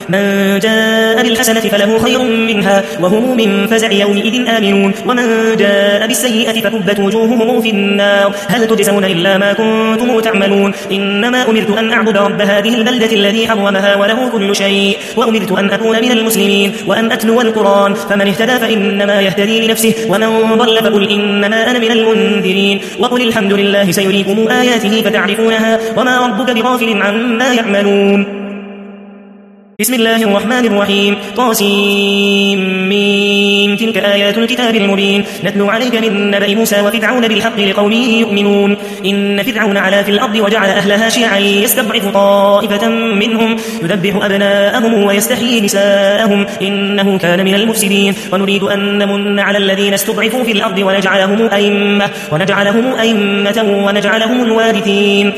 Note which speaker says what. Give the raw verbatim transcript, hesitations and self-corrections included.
Speaker 1: من جاء بالحسنة فله خير منها وهم من فزع يومئذ آمنون ومن جاء بالسيئة فكبت وجوههم في النار هل تجزون إلا ما كنتم تعملون إنما أمرت أن أعبد رب هذه البلدة الذي حرمها وله كل شيء وأمرت أن أكون من المسلمين وأن أتلو القرآن فمن اهتدى فإنما يهتدي لنفسه ومن ضل فقل إنما أنا من المنذرين وقل الحمد لله سيريكم آياته فتعرفونها وما ربك بغافل عما يعملون. بسم الله الرحمن الرحيم طاسيم ميم تلك آيات الكتاب المبين نتلو عليك من نبأ موسى وفرعون بالحق لقوم يؤمنون إن فرعون علا في الأرض وجعل أهلها شيعا يستضعف طائفة منهم يذبح أبناءهم ويستحيي نساءهم إنه كان من المفسدين ونريد أن نمن على الذين استضعفوا في الأرض ونجعلهم أئمة ونجعلهم أئمة ونجعلهم الوارثين